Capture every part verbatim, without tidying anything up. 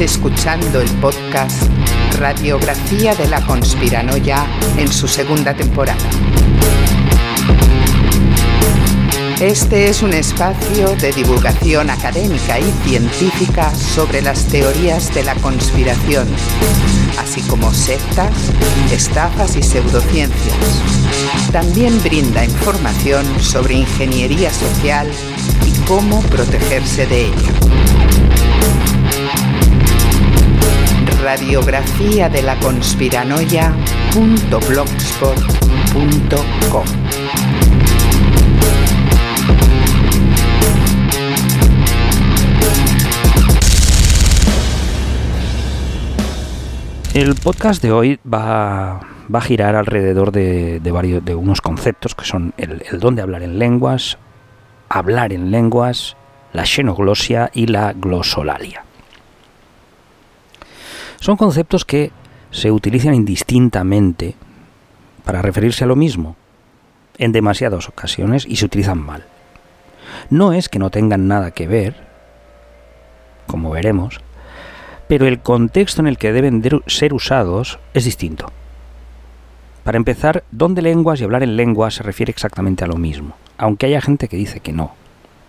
escuchando el podcast Radiografía de la Conspiranoia en su segunda temporada. Este es un espacio de divulgación académica y científica sobre las teorías de la conspiración, así como sectas, estafas y pseudociencias. También brinda información sobre ingeniería social y cómo protegerse de ella. Radiografía de la Conspiranoia punto blogspot punto com. El podcast de hoy va, va a girar alrededor de, de, varios, de unos conceptos que son el, el don de hablar en lenguas, hablar en lenguas, la xenoglosia y la glosolalia. Son conceptos que se utilizan indistintamente para referirse a lo mismo en demasiadas ocasiones y se utilizan mal. No es que no tengan nada que ver, como veremos, pero el contexto en el que deben de ser usados es distinto. Para empezar, don de lenguas y hablar en lenguas se refiere exactamente a lo mismo, aunque haya gente que dice que no.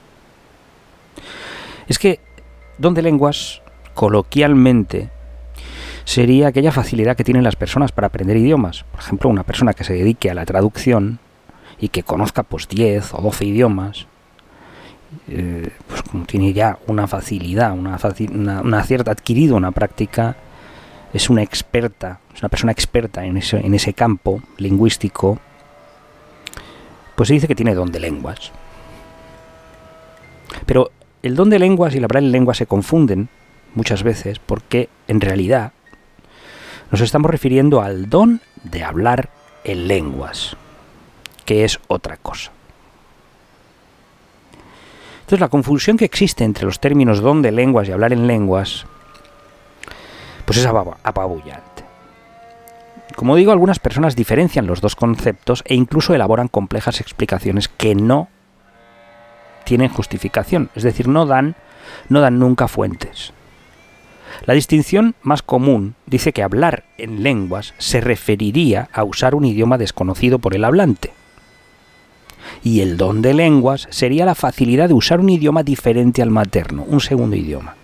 Es que don de lenguas, coloquialmente, sería aquella facilidad que tienen las personas para aprender idiomas. Por ejemplo, una persona que se dedique a la traducción y que conozca pues diez o doce idiomas, eh, pues como tiene ya una facilidad, una, facil, una, una cierta adquirido, una práctica, es una experta, es una persona experta en ese, en ese campo lingüístico, pues se dice que tiene don de lenguas. Pero el don de lenguas y el hablar en lenguas se confunden muchas veces porque en realidad nos estamos refiriendo al don de hablar en lenguas, que es otra cosa. Entonces, la confusión que existe entre los términos don de lenguas y hablar en lenguas, pues es apabullante. Como digo, algunas personas diferencian los dos conceptos e incluso elaboran complejas explicaciones que no tienen justificación, es decir, no dan, no dan nunca fuentes. La distinción más común dice que hablar en lenguas se referiría a usar un idioma desconocido por el hablante. Y el don de lenguas sería la facilidad de usar un idioma diferente al materno, un segundo idioma.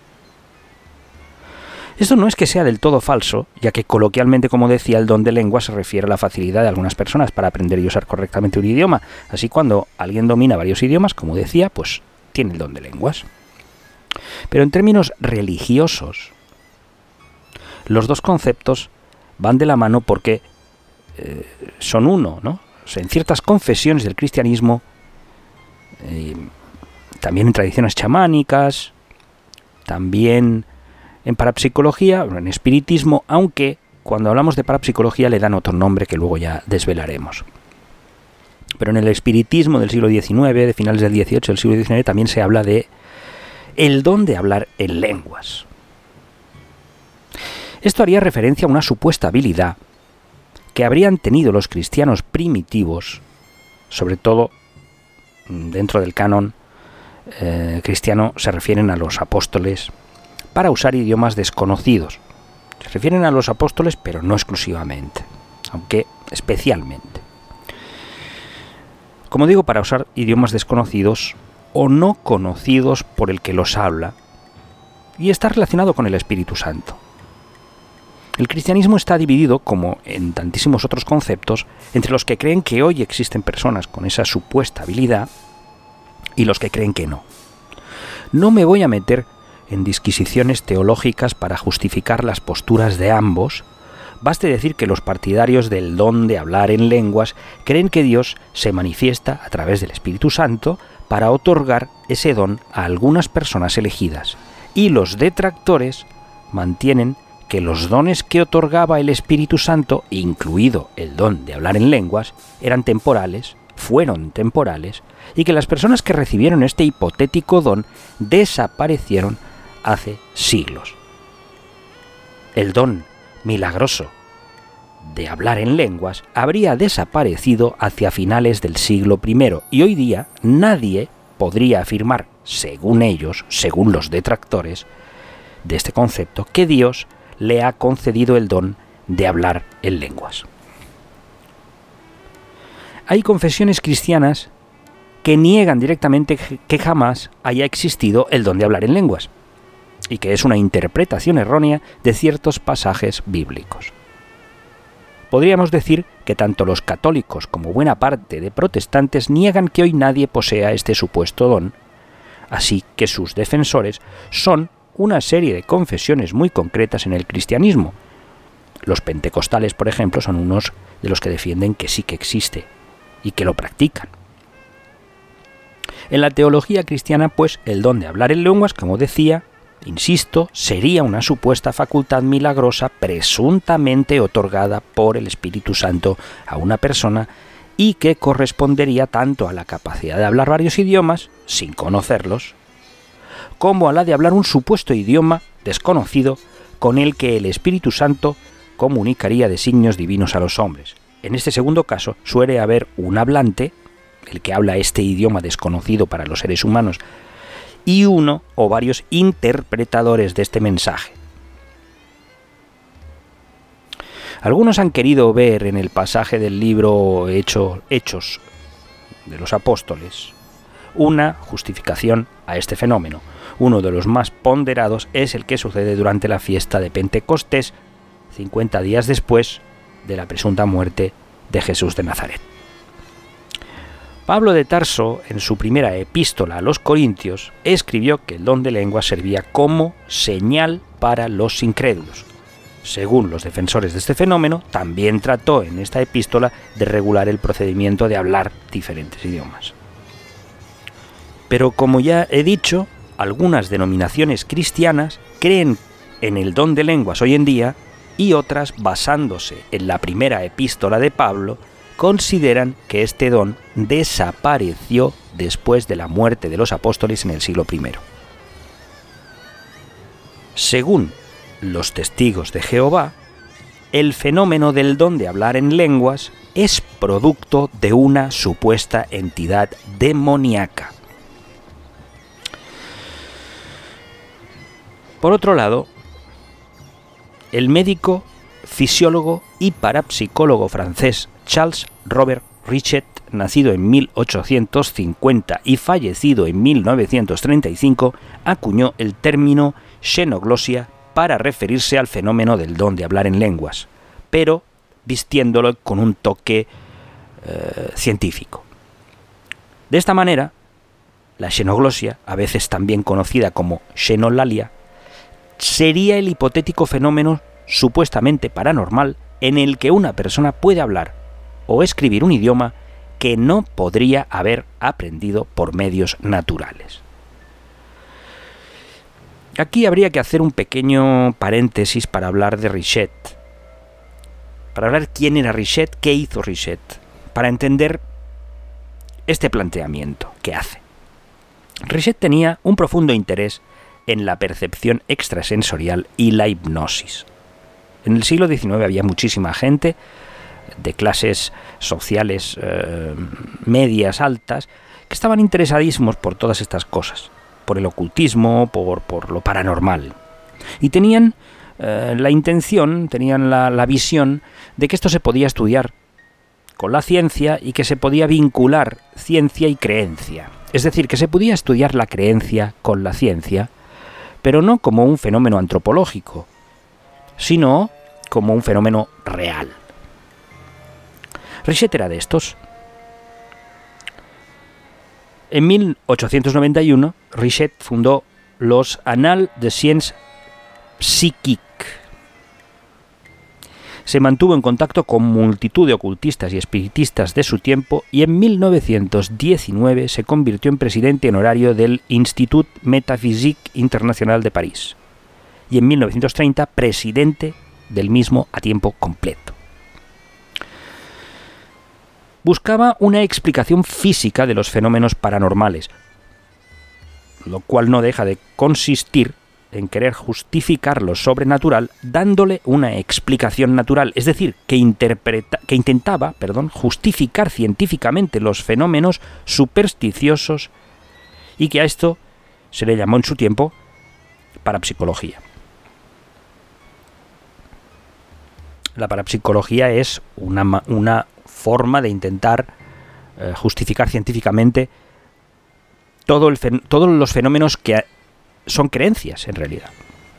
Esto no es que sea del todo falso, ya que coloquialmente, como decía, el don de lenguas se refiere a la facilidad de algunas personas para aprender y usar correctamente un idioma. Así, cuando alguien domina varios idiomas, como decía, pues tiene el don de lenguas. Pero en términos religiosos, los dos conceptos van de la mano porque eh, son uno, ¿no? O sea, en ciertas confesiones del cristianismo, eh, también en tradiciones chamánicas, también en parapsicología, en espiritismo, aunque cuando hablamos de parapsicología le dan otro nombre que luego ya desvelaremos. Pero en el espiritismo del siglo diecinueve, de finales del dieciocho, del siglo diecinueve, también se habla de el don de hablar en lenguas. Esto haría referencia a una supuesta habilidad que habrían tenido los cristianos primitivos, sobre todo dentro del canon eh, cristiano se refieren a los apóstoles, para usar idiomas desconocidos. Se refieren a los apóstoles, pero no exclusivamente, aunque especialmente. Como digo, para usar idiomas desconocidos o no conocidos por el que los habla, y está relacionado con el Espíritu Santo. El cristianismo está dividido, como en tantísimos otros conceptos, entre los que creen que hoy existen personas con esa supuesta habilidad y los que creen que no. No me voy a meter en disquisiciones teológicas para justificar las posturas de ambos. Baste decir que los partidarios del don de hablar en lenguas creen que Dios se manifiesta a través del Espíritu Santo para otorgar ese don a algunas personas elegidas, y los detractores mantienen que los dones que otorgaba el Espíritu Santo, incluido el don de hablar en lenguas, eran temporales, fueron temporales, y que las personas que recibieron este hipotético don desaparecieron hace siglos. El don milagroso de hablar en lenguas habría desaparecido hacia finales del siglo primero, y hoy día nadie podría afirmar, según ellos, según los detractores, de este concepto que Dios le ha concedido el don de hablar en lenguas. Hay confesiones cristianas que niegan directamente que jamás haya existido el don de hablar en lenguas, y que es una interpretación errónea de ciertos pasajes bíblicos. Podríamos decir que tanto los católicos como buena parte de protestantes niegan que hoy nadie posea este supuesto don, así que sus defensores son una serie de confesiones muy concretas en el cristianismo. Los pentecostales, por ejemplo, son unos de los que defienden que sí que existe y que lo practican. En la teología cristiana, pues, el don de hablar en lenguas, como decía, insisto, sería una supuesta facultad milagrosa presuntamente otorgada por el Espíritu Santo a una persona y que correspondería tanto a la capacidad de hablar varios idiomas, sin conocerlos, como a la de hablar un supuesto idioma desconocido con el que el Espíritu Santo comunicaría designios divinos a los hombres. En este segundo caso suele haber un hablante, el que habla este idioma desconocido para los seres humanos, y uno o varios interpretadores de este mensaje. Algunos han querido ver en el pasaje del libro Hecho, Hechos de los Apóstoles una justificación a este fenómeno. Uno de los más ponderados es el que sucede durante la fiesta de Pentecostés, cincuenta días después de la presunta muerte de Jesús de Nazaret. Pablo de Tarso, en su primera epístola a los Corintios, escribió que el don de lengua servía como señal para los incrédulos. Según los defensores de este fenómeno, también trató en esta epístola de regular el procedimiento de hablar diferentes idiomas. Pero como ya he dicho, algunas denominaciones cristianas creen en el don de lenguas hoy en día y otras, basándose en la primera epístola de Pablo, consideran que este don desapareció después de la muerte de los apóstoles en el siglo primero. Según los testigos de Jehová, el fenómeno del don de hablar en lenguas es producto de una supuesta entidad demoníaca. Por otro lado, el médico, fisiólogo y parapsicólogo francés Charles Robert Richet, nacido en mil ochocientos cincuenta y fallecido en mil novecientos treinta y cinco, acuñó el término xenoglosia para referirse al fenómeno del don de hablar en lenguas, pero vistiéndolo con un toque eh, científico. De esta manera, la xenoglosia, a veces también conocida como xenolalia, sería el hipotético fenómeno supuestamente paranormal en el que una persona puede hablar o escribir un idioma que no podría haber aprendido por medios naturales. Aquí habría que hacer un pequeño paréntesis para hablar de Richet, para hablar quién era Richet, qué hizo Richet, para entender este planteamiento que hace. Richet tenía un profundo interés en la percepción extrasensorial y la hipnosis. En el siglo diecinueve había muchísima gente de clases sociales eh, medias, altas, que estaban interesadísimos por todas estas cosas, por el ocultismo, por, por lo paranormal. Y tenían eh, la intención, tenían la, la visión de que esto se podía estudiar con la ciencia y que se podía vincular ciencia y creencia. Es decir, que se podía estudiar la creencia con la ciencia, pero no como un fenómeno antropológico, sino como un fenómeno real. Richet era de estos. En mil ochocientos noventa y uno, Richet fundó los Annales de Sciences Psychiques. Se mantuvo en contacto con multitud de ocultistas y espiritistas de su tiempo y en mil novecientos diecinueve se convirtió en presidente honorario del Institut Métaphysique International de París y en mil novecientos treinta presidente del mismo a tiempo completo. Buscaba una explicación física de los fenómenos paranormales, lo cual no deja de consistir en querer justificar lo sobrenatural dándole una explicación natural, es decir, que, interpreta, que intentaba perdón, justificar científicamente los fenómenos supersticiosos y que a esto se le llamó en su tiempo parapsicología. la parapsicología es una, una forma de intentar eh, justificar científicamente todo el fen- todos los fenómenos que son creencias en realidad.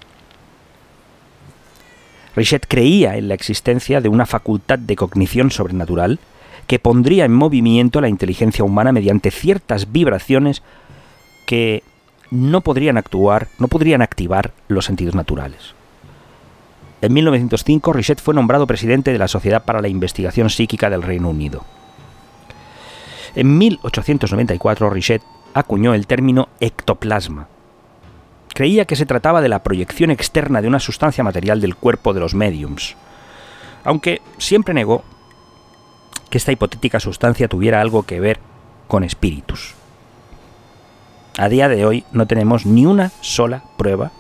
Richet creía en la existencia de una facultad de cognición sobrenatural que pondría en movimiento la inteligencia humana mediante ciertas vibraciones que no podrían actuar, no podrían activar los sentidos naturales. En mil novecientos cinco, Richet fue nombrado presidente de la Sociedad para la Investigación Psíquica del Reino Unido. En mil ochocientos noventa y cuatro, Richet acuñó el término ectoplasma. Creía que se trataba de la proyección externa de una sustancia material del cuerpo de los médiums, aunque siempre negó que esta hipotética sustancia tuviera algo que ver con espíritus. A día de hoy no tenemos ni una sola prueba,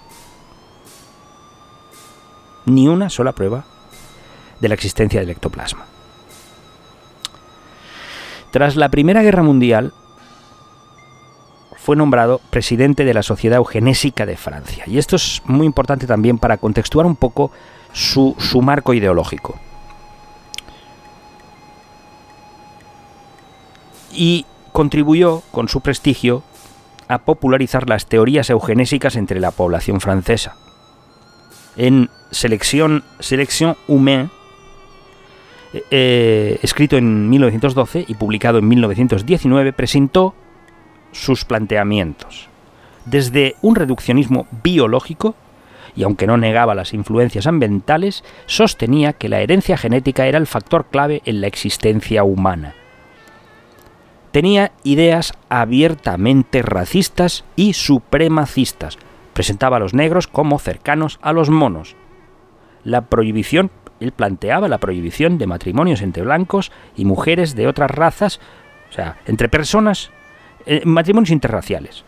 ni una sola prueba de la existencia del ectoplasma. Tras la Primera Guerra Mundial, fue nombrado presidente de la Sociedad Eugenésica de Francia. Y esto es muy importante también para contextuar un poco su, su marco ideológico. Y contribuyó con su prestigio a popularizar las teorías eugenésicas entre la población francesa. En Selección, Selección Humaine, eh, escrito en mil novecientos doce y publicado en mil novecientos diecinueve, presentó sus planteamientos. Desde un reduccionismo biológico, y aunque no negaba las influencias ambientales, sostenía que la herencia genética era el factor clave en la existencia humana. Tenía ideas abiertamente racistas y supremacistas. Presentaba a los negros como cercanos a los monos. La prohibición, él planteaba la prohibición de matrimonios entre blancos y mujeres de otras razas, o sea, entre personas, eh, matrimonios interraciales.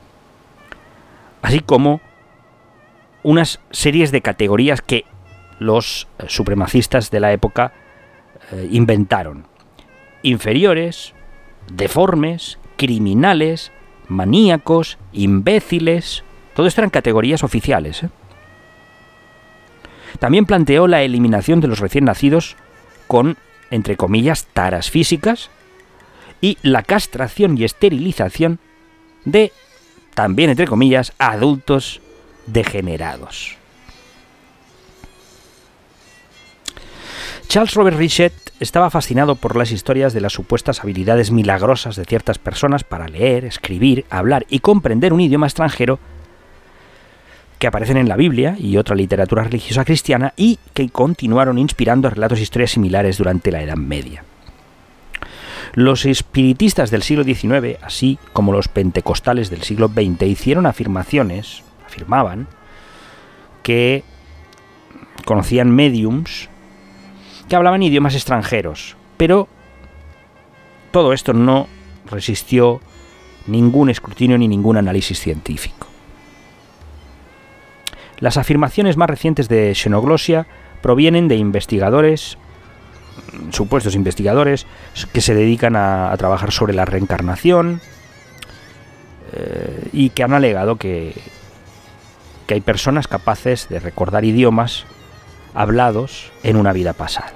Así como unas series de categorías que los eh, supremacistas de la época eh, inventaron. Inferiores, deformes, criminales, maníacos, imbéciles. Todo esto eran categorías oficiales, ¿eh? También planteó la eliminación de los recién nacidos con, entre comillas, taras físicas y la castración y esterilización de, también entre comillas, adultos degenerados. Charles Robert Richet estaba fascinado por las historias de las supuestas habilidades milagrosas de ciertas personas para leer, escribir, hablar y comprender un idioma extranjero que aparecen en la Biblia y otra literatura religiosa cristiana y que continuaron inspirando relatos e historias similares durante la Edad Media. Los espiritistas del siglo diecinueve, así como los pentecostales del siglo veinte, hicieron afirmaciones, afirmaban, que conocían médiums que hablaban idiomas extranjeros, pero todo esto no resistió ningún escrutinio ni ningún análisis científico. Las afirmaciones más recientes de xenoglossia provienen de investigadores, supuestos investigadores, que se dedican a, a trabajar sobre la reencarnación eh, y que han alegado que, que hay personas capaces de recordar idiomas hablados en una vida pasada.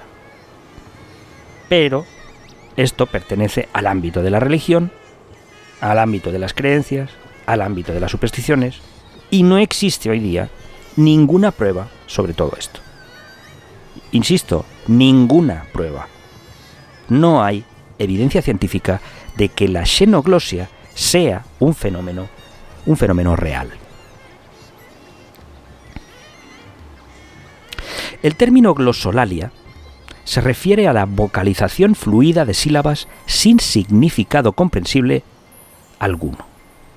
Pero esto pertenece al ámbito de la religión, al ámbito de las creencias, al ámbito de las supersticiones, y no existe hoy día ninguna prueba sobre todo esto. Insisto, ninguna prueba. No hay evidencia científica de que la xenoglossia sea un fenómeno, un fenómeno real. El término glosolalia se refiere a la vocalización fluida de sílabas sin significado comprensible alguno.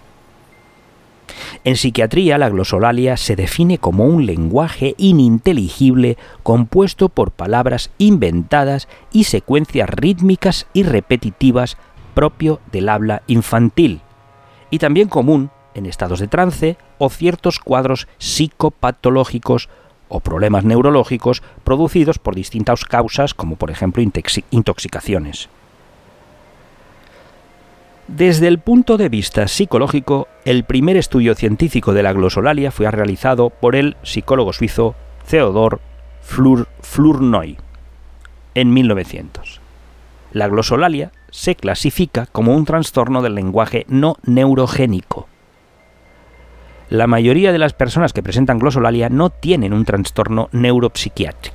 En psiquiatría, la glosolalia se define como un lenguaje ininteligible compuesto por palabras inventadas y secuencias rítmicas y repetitivas propio del habla infantil, y también común en estados de trance o ciertos cuadros psicopatológicos o problemas neurológicos producidos por distintas causas, como por ejemplo intoxicaciones. Desde el punto de vista psicológico, el primer estudio científico de la glosolalia fue realizado por el psicólogo suizo Theodor Flournoy en mil novecientos. La glosolalia se clasifica como un trastorno del lenguaje no neurogénico. La mayoría de las personas que presentan glosolalia no tienen un trastorno neuropsiquiátrico.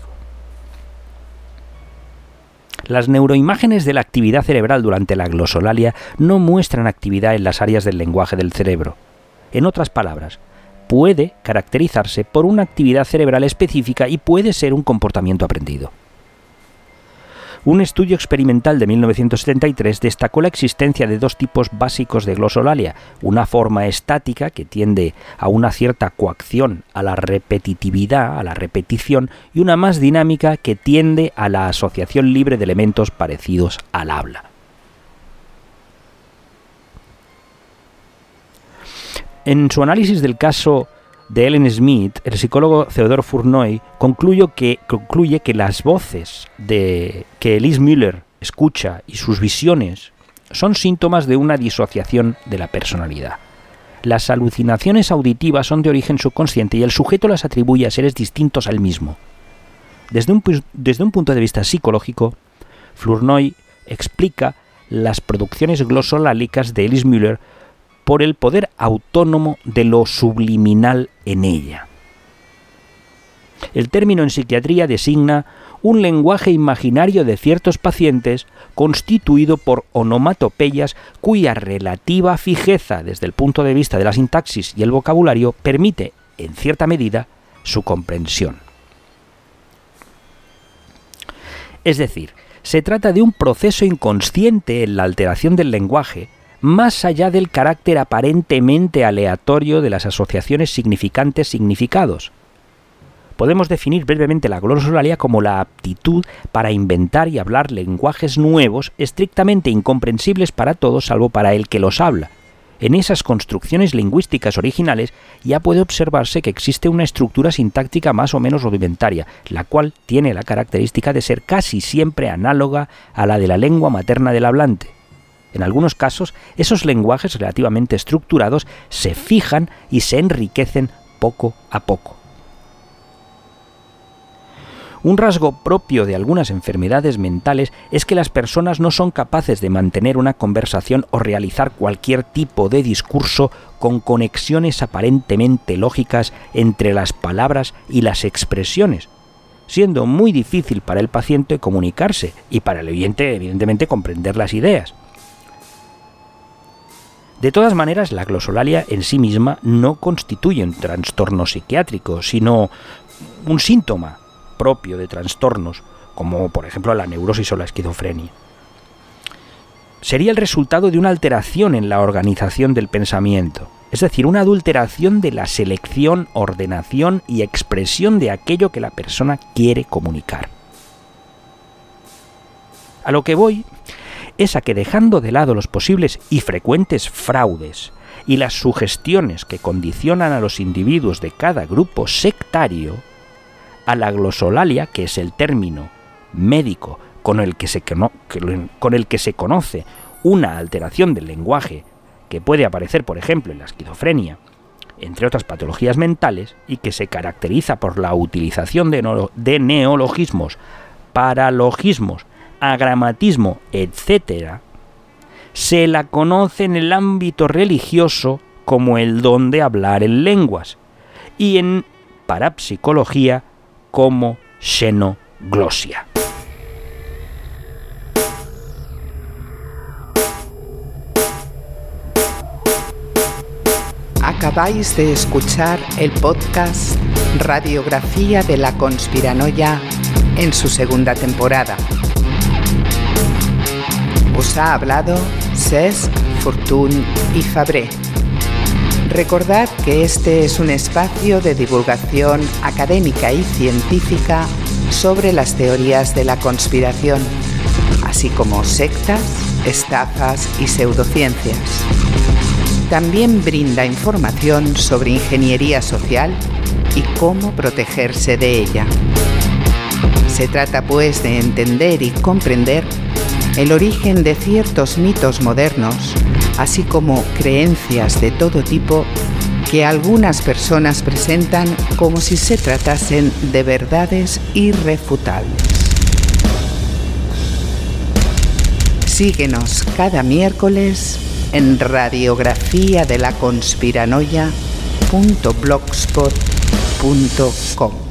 Las neuroimágenes de la actividad cerebral durante la glosolalia no muestran actividad en las áreas del lenguaje del cerebro. En otras palabras, puede caracterizarse por una actividad cerebral específica y puede ser un comportamiento aprendido. Un estudio experimental de mil novecientos setenta y tres destacó la existencia de dos tipos básicos de glosolalia, una forma estática que tiende a una cierta coacción a la repetitividad, a la repetición, y una más dinámica que tiende a la asociación libre de elementos parecidos al habla. En su análisis del caso de Ellen Smith, el psicólogo Theodore Flournoy concluyó que, concluye que las voces de, que Elise Müller escucha y sus visiones son síntomas de una disociación de la personalidad. Las alucinaciones auditivas son de origen subconsciente y el sujeto las atribuye a seres distintos al mismo. Desde un, desde un punto de vista psicológico, Flournoy explica las producciones glosolálicas de Elise Müller por el poder autónomo de lo subliminal en ella. El término en psiquiatría designa un lenguaje imaginario de ciertos pacientes constituido por onomatopeyas cuya relativa fijeza desde el punto de vista de la sintaxis y el vocabulario permite, en cierta medida, su comprensión. Es decir, se trata de un proceso inconsciente en la alteración del lenguaje, más allá del carácter aparentemente aleatorio de las asociaciones significantes-significados. Podemos definir brevemente la glosolalia como la aptitud para inventar y hablar lenguajes nuevos estrictamente incomprensibles para todos salvo para el que los habla. En esas construcciones lingüísticas originales ya puede observarse que existe una estructura sintáctica más o menos rudimentaria, la cual tiene la característica de ser casi siempre análoga a la de la lengua materna del hablante. En algunos casos, esos lenguajes relativamente estructurados se fijan y se enriquecen poco a poco. Un rasgo propio de algunas enfermedades mentales es que las personas no son capaces de mantener una conversación o realizar cualquier tipo de discurso con conexiones aparentemente lógicas entre las palabras y las expresiones, siendo muy difícil para el paciente comunicarse y para el oyente, evidentemente, comprender las ideas. De todas maneras, la glosolalia en sí misma no constituye un trastorno psiquiátrico, sino un síntoma propio de trastornos, como por ejemplo la neurosis o la esquizofrenia. Sería el resultado de una alteración en la organización del pensamiento, es decir, una adulteración de la selección, ordenación y expresión de aquello que la persona quiere comunicar. A lo que voy es a que, dejando de lado los posibles y frecuentes fraudes y las sugestiones que condicionan a los individuos de cada grupo sectario, a la glosolalia, que es el término médico con el que se, con el que se conoce una alteración del lenguaje que puede aparecer, por ejemplo, en la esquizofrenia, entre otras patologías mentales, y que se caracteriza por la utilización de, no, de neologismos, paralogismos, agramatismo, etcétera, se la conoce en el ámbito religioso como el don de hablar en lenguas y en parapsicología como xenoglosia. Acabáis de escuchar el podcast Radiografía de la Conspiranoia en su segunda temporada. Os ha hablado Cesc, Fortuny y Fabré. Recordad que este es un espacio de divulgación académica y científica sobre las teorías de la conspiración, así como sectas, estafas y pseudociencias. También brinda información sobre ingeniería social y cómo protegerse de ella. Se trata pues de entender y comprender el origen de ciertos mitos modernos, así como creencias de todo tipo que algunas personas presentan como si se tratasen de verdades irrefutables. Síguenos cada miércoles en radiografía de la conspiranoia punto blogspot punto com.